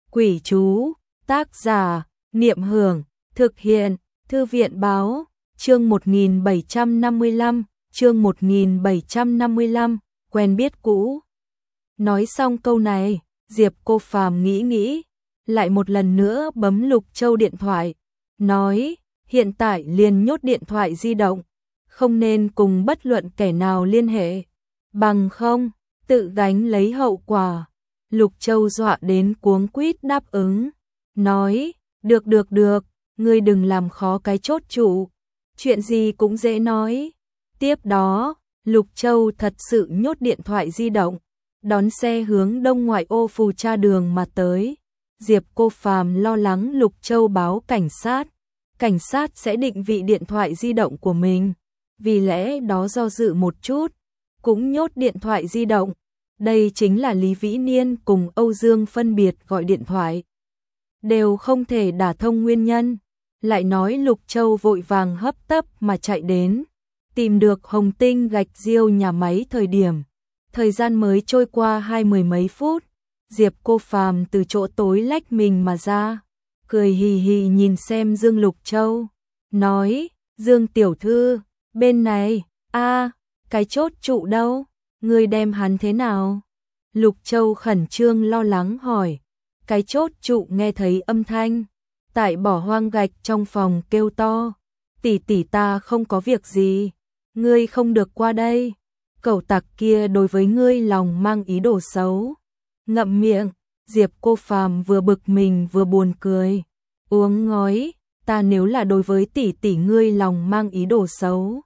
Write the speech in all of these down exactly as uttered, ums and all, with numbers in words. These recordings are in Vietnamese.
Quỷ chú, tác giả, Niệm Hưởng, thực hiện, Thư viện Báo, chương một nghìn bảy trăm năm mươi lăm, chương một nghìn bảy trăm năm mươi lăm, quen biết cũ. Nói xong câu này, Diệp Cô Phàm nghĩ nghĩ, lại một lần nữa bấm Lục Châu điện thoại, nói, hiện tại liền nhốt điện thoại di động, không nên cùng bất luận kẻ nào liên hệ, bằng không, tự gánh lấy hậu quả. Lục Châu dọa đến cuống quýt đáp ứng, nói, được được được, ngươi đừng làm khó cái chốt chủ, chuyện gì cũng dễ nói. Tiếp đó, Lục Châu thật sự nhốt điện thoại di động, đón xe hướng đông ngoại ô Phù Cha đường mà tới. Diệp Cô Phàm lo lắng Lục Châu báo cảnh sát, cảnh sát sẽ định vị điện thoại di động của mình, vì lẽ đó do dự một chút, cũng nhốt điện thoại di động. Đây chính là Lý Vĩ Niên cùng Âu Dương phân biệt gọi điện thoại, đều không thể đả thông nguyên nhân. Lại nói Lục Châu vội vàng hấp tấp mà chạy đến, tìm được Hồng Tinh gạch diêu nhà máy thời điểm. Thời gian mới trôi qua hai mười mấy phút, Diệp Cô Phàm từ chỗ tối lách mình mà ra, cười hì hì nhìn xem Dương Lục Châu, nói, Dương tiểu thư, bên này, a cái chốt trụ đâu? Ngươi đem hắn thế nào? Lục Châu khẩn trương lo lắng hỏi. Cái chốt trụ nghe thấy âm thanh, tại bỏ hoang gạch trong phòng kêu to, tỷ tỷ ta không có việc gì, ngươi không được qua đây, cẩu tặc kia đối với ngươi lòng mang ý đồ xấu. Ngậm miệng, Diệp Cô Phàm vừa bực mình vừa buồn cười, uống ngói, ta nếu là đối với tỷ tỷ ngươi lòng mang ý đồ xấu,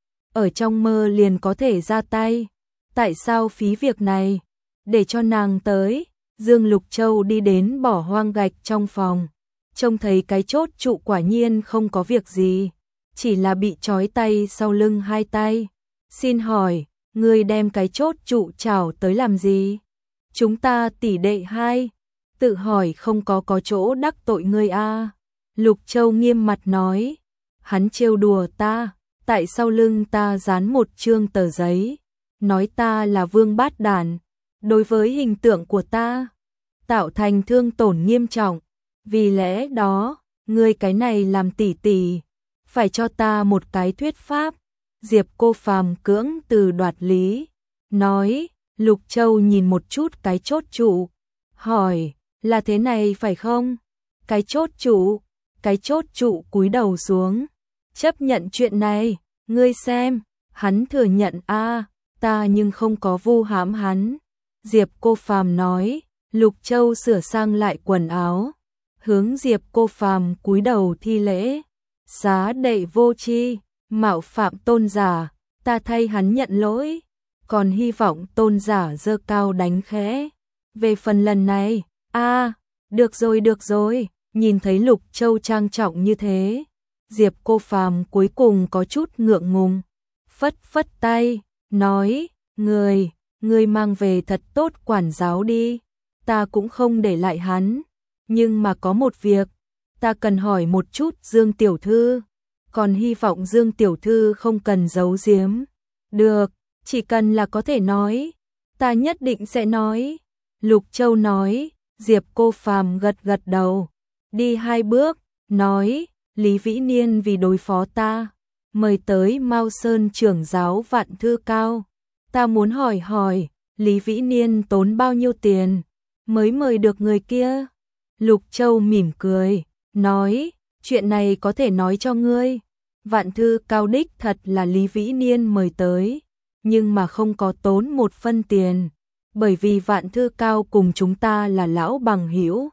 ở trong mơ liền có thể ra tay. Tại sao phí việc này, để cho nàng tới? Dương Lục Châu đi đến bỏ hoang gạch trong phòng, trông thấy cái chốt trụ quả nhiên không có việc gì, chỉ là bị trói tay sau lưng hai tay. Xin hỏi, ngươi đem cái chốt trụ chảo tới làm gì? Chúng ta tỷ đệ hai, tự hỏi không có có chỗ đắc tội ngươi a. À. Lục Châu nghiêm mặt nói, hắn trêu đùa ta, tại sau lưng ta dán một chương tờ giấy, nói ta là vương bát đản, đối với hình tượng của ta tạo thành thương tổn nghiêm trọng, vì lẽ đó, ngươi cái này làm tỷ tỷ, phải cho ta một cái thuyết pháp. Diệp Cô Phàm cưỡng từ đoạt lý, nói. Lục Châu nhìn một chút cái chốt trụ, hỏi, là thế này phải không? Cái chốt trụ, cái chốt trụ cúi đầu xuống, chấp nhận chuyện này, ngươi xem, hắn thừa nhận a. Ta nhưng không có vu hãm hắn. Diệp Cô Phàm nói. Lục Châu sửa sang lại quần áo, hướng Diệp Cô Phàm cúi đầu thi lễ, xá đệ vô tri, mạo phạm tôn giả, ta thay hắn nhận lỗi, còn hy vọng tôn giả giơ cao đánh khẽ. Về phần lần này, a, à, được rồi được rồi, nhìn thấy Lục Châu trang trọng như thế, Diệp Cô Phàm cuối cùng có chút ngượng ngùng, phất phất tay, nói, người, người mang về thật tốt quản giáo đi, ta cũng không để lại hắn, nhưng mà có một việc, ta cần hỏi một chút Dương tiểu thư, còn hy vọng Dương tiểu thư không cần giấu giếm. Được, chỉ cần là có thể nói, ta nhất định sẽ nói. Lục Châu nói. Diệp Cô Phàm gật gật đầu, đi hai bước, nói, Lý Vĩ Niên vì đối phó ta, mời tới Mao Sơn trưởng giáo Vạn Thư Cao, ta muốn hỏi hỏi, Lý Vĩ Niên tốn bao nhiêu tiền mới mời được người kia? Lục Châu mỉm cười, nói, chuyện này có thể nói cho ngươi, Vạn Thư Cao đích thật là Lý Vĩ Niên mời tới, nhưng mà không có tốn một phân tiền, bởi vì Vạn Thư Cao cùng chúng ta là lão bằng hữu.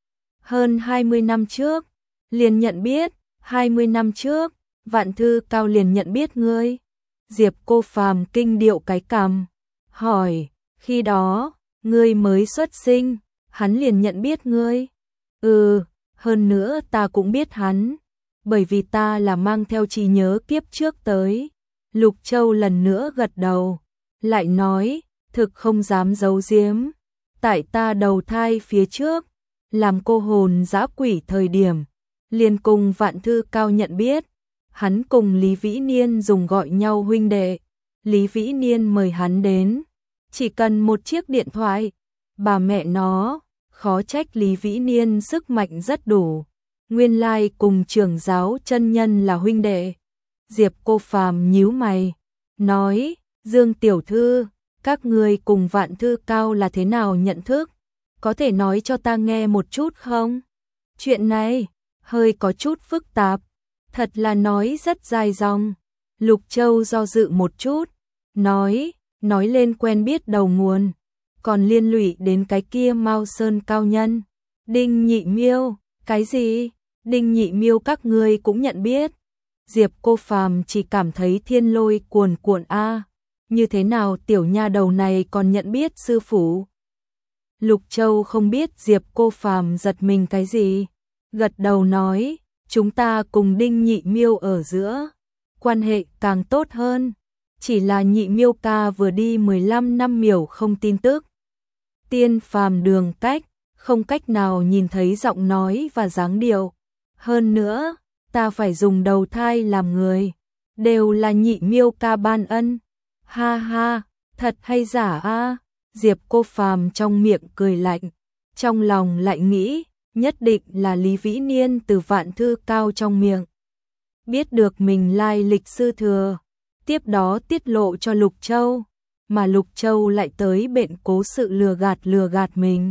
Hơn hai mươi năm trước, liền nhận biết, hai mươi năm trước, Vạn Thư Cao liền nhận biết ngươi. Diệp Cô Phàm kinh điệu cái cằm, hỏi, khi đó, ngươi mới xuất sinh, hắn liền nhận biết ngươi? Ừ, hơn nữa ta cũng biết hắn, bởi vì ta là mang theo trí nhớ kiếp trước tới. Lục Châu lần nữa gật đầu, lại nói, thực không dám giấu giếm, tại ta đầu thai phía trước, làm cô hồn dã quỷ thời điểm, liền cùng Vạn Thư Cao nhận biết, hắn cùng Lý Vĩ Niên dùng gọi nhau huynh đệ, Lý Vĩ Niên mời hắn đến, chỉ cần một chiếc điện thoại, bà mẹ nó, khó trách Lý Vĩ Niên sức mạnh rất đủ. Nguyên lai cùng trưởng giáo chân nhân là huynh đệ. Diệp Cô Phàm nhíu mày, nói, Dương tiểu thư, các người cùng Vạn Thư Cao là thế nào nhận thức? Có thể nói cho ta nghe một chút không? Chuyện này, hơi có chút phức tạp, thật là nói rất dài dòng. Lục Châu do dự một chút, nói, nói lên quen biết đầu nguồn, còn liên lụy đến cái kia Mao Sơn cao nhân. Đinh Nhị Miêu, cái gì? Đinh Nhị Miêu các ngươi cũng nhận biết. Diệp Cô Phàm chỉ cảm thấy thiên lôi cuồn cuộn a, như thế nào tiểu nha đầu này còn nhận biết sư phụ? Lục Châu không biết Diệp Cô Phàm giật mình cái gì, gật đầu nói, chúng ta cùng Đinh Nhị Miêu ở giữa quan hệ càng tốt hơn, chỉ là Nhị Miêu ca vừa đi mười lăm năm miểu không tin tức. Tiên phàm đường cách, không cách nào nhìn thấy giọng nói và dáng điệu. Hơn nữa, ta phải dùng đầu thai làm người, đều là Nhị Miêu ca ban ân. Ha ha, thật hay giả a? Diệp Cô Phàm trong miệng cười lạnh, trong lòng lại nghĩ, nhất định là Lý Vĩ Niên từ Vạn Thư Cao trong miệng biết được mình lai lịch sư thừa, tiếp đó tiết lộ cho Lục Châu, mà Lục Châu lại tới bệnh cố sự lừa gạt lừa gạt mình.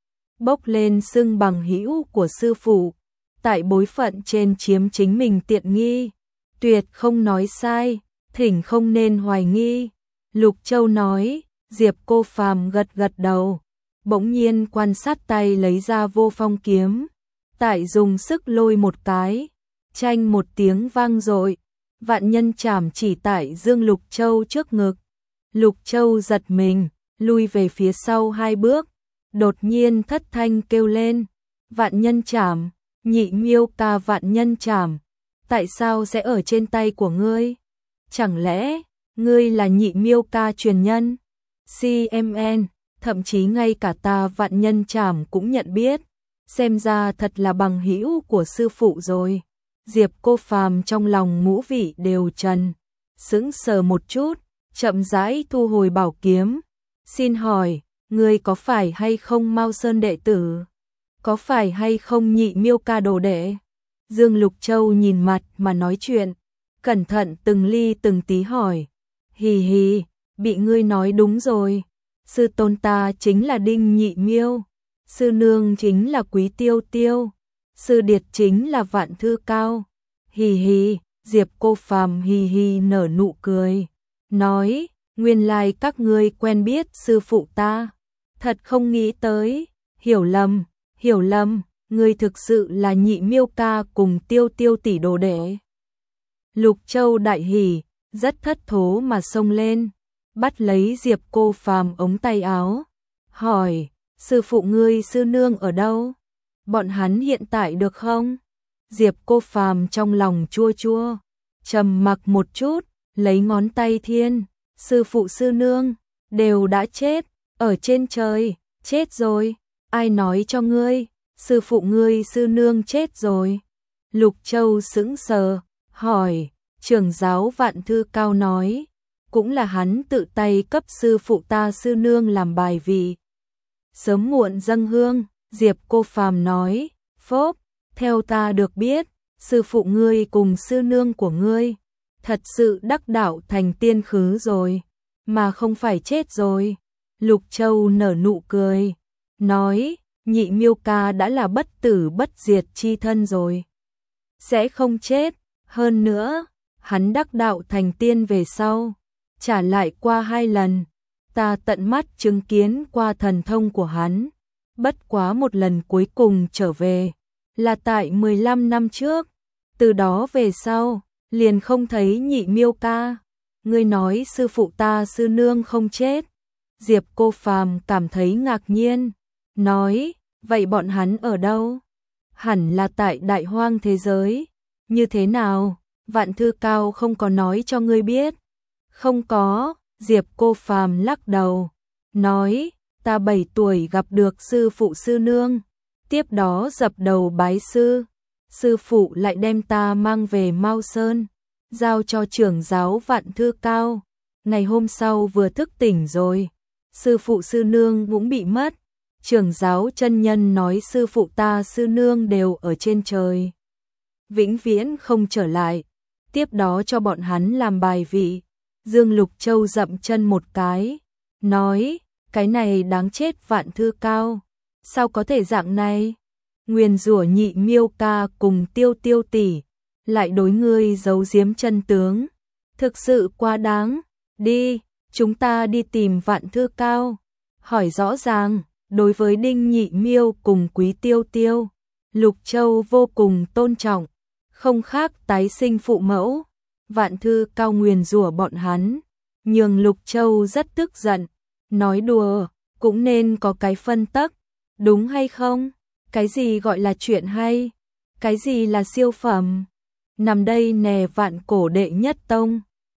Bốc lên xưng bằng hữu của sư phụ, tại bối phận trên chiếm chính mình tiện nghi, tuyệt không nói sai, thỉnh không nên hoài nghi. Lục Châu nói, Diệp Cô Phàm gật gật đầu, bỗng nhiên quan sát tay lấy ra Vô Phong kiếm, tại dùng sức lôi một cái, chanh một tiếng vang dội, vạn nhân chảm chỉ tại Dương Lục Châu trước ngực. Lục Châu giật mình, lui về phía sau hai bước, đột nhiên thất thanh kêu lên, vạn nhân chảm, Nhị Miêu ca vạn nhân chảm, tại sao sẽ ở trên tay của ngươi? Chẳng lẽ, ngươi là Nhị Miêu ca truyền nhân? xê em en, thậm chí ngay cả ta vạn nhân chảm cũng nhận biết, xem ra thật là bằng hữu của sư phụ rồi. Diệp Cô Phàm trong lòng ngũ vị đều trần, sững sờ một chút, chậm rãi thu hồi bảo kiếm. Xin hỏi, ngươi có phải hay không Mao Sơn đệ tử? Có phải hay không Nhị Miêu ca đồ đệ? Dương Lục Châu nhìn mặt mà nói chuyện, cẩn thận từng ly từng tí hỏi. Hì hì, bị ngươi nói đúng rồi. Sư tôn ta chính là Đinh Nhị Miêu, sư nương chính là Quý Tiêu Tiêu, sư điệt chính là Vạn Thư Cao. Hì hì, Diệp Cô Phàm hì hì nở nụ cười, nói, nguyên lai các ngươi quen biết sư phụ ta. Thật không nghĩ tới, hiểu lầm, hiểu lầm, ngươi thực sự là Nhị Miêu ca cùng Tiêu Tiêu tỷ đồ đệ. Lục Châu đại hỉ, rất thất thố mà xông lên, bắt lấy Diệp Cô Phàm ống tay áo, hỏi, sư phụ ngươi sư nương ở đâu? Bọn hắn hiện tại được không? Diệp Cô Phàm trong lòng chua chua, trầm mặc một chút, lấy ngón tay thiên, sư phụ sư nương đều đã chết, ở trên trời, chết rồi. Ai nói cho ngươi, sư phụ ngươi sư nương chết rồi? Lục Châu sững sờ, hỏi, trưởng giáo Vạn Thư Cao nói, cũng là hắn tự tay cấp sư phụ ta sư nương làm bài vị. Sớm muộn dâng hương. Diệp Cô Phàm nói, phốp, theo ta được biết, sư phụ ngươi cùng sư nương của ngươi thật sự đắc đạo thành tiên khứ rồi, mà không phải chết rồi. Lục Châu nở nụ cười, nói, Nhị Miêu ca đã là bất tử bất diệt chi thân rồi, sẽ không chết. Hơn nữa, hắn đắc đạo thành tiên về sau, trả lại qua hai lần, ta tận mắt chứng kiến qua thần thông của hắn. Bất quá một lần cuối cùng trở về, là tại mười lăm năm trước, từ đó về sau, liền không thấy Nhị Miêu ca. Ngươi nói sư phụ ta sư nương không chết. Diệp Cô Phàm cảm thấy ngạc nhiên, nói, vậy bọn hắn ở đâu? Hẳn là tại đại hoang thế giới. Như thế nào? Vạn Thư Cao không có nói cho ngươi biết. Không có. Diệp Cô Phàm lắc đầu, nói, ta bảy tuổi gặp được sư phụ sư nương, tiếp đó dập đầu bái sư, sư phụ lại đem ta mang về Mao Sơn, giao cho trưởng giáo Vạn Thư Cao. Ngày hôm sau vừa thức tỉnh rồi, sư phụ sư nương cũng bị mất, trưởng giáo chân nhân nói sư phụ ta sư nương đều ở trên trời, vĩnh viễn không trở lại, tiếp đó cho bọn hắn làm bài vị. Dương Lục Châu dậm chân một cái, nói, cái này đáng chết Vạn Thư Cao, sao có thể dạng này? Nguyền rủa Nhị Miêu ca cùng Tiêu Tiêu tỷ, lại đối ngươi giấu giếm chân tướng, thực sự quá đáng. Đi, chúng ta đi tìm Vạn Thư Cao, hỏi rõ ràng. Đối với Đinh Nhị Miêu cùng Quý Tiêu Tiêu, Lục Châu vô cùng tôn trọng, không khác tái sinh phụ mẫu. Vạn Thư Cao nguyền rủa bọn hắn, nhường Lục Châu rất tức giận, nói đùa, cũng nên có cái phân tắc, đúng hay không? Cái gì gọi là chuyện hay? Cái gì là siêu phẩm? Nằm đây nè Vạn Cổ đệ nhất tông.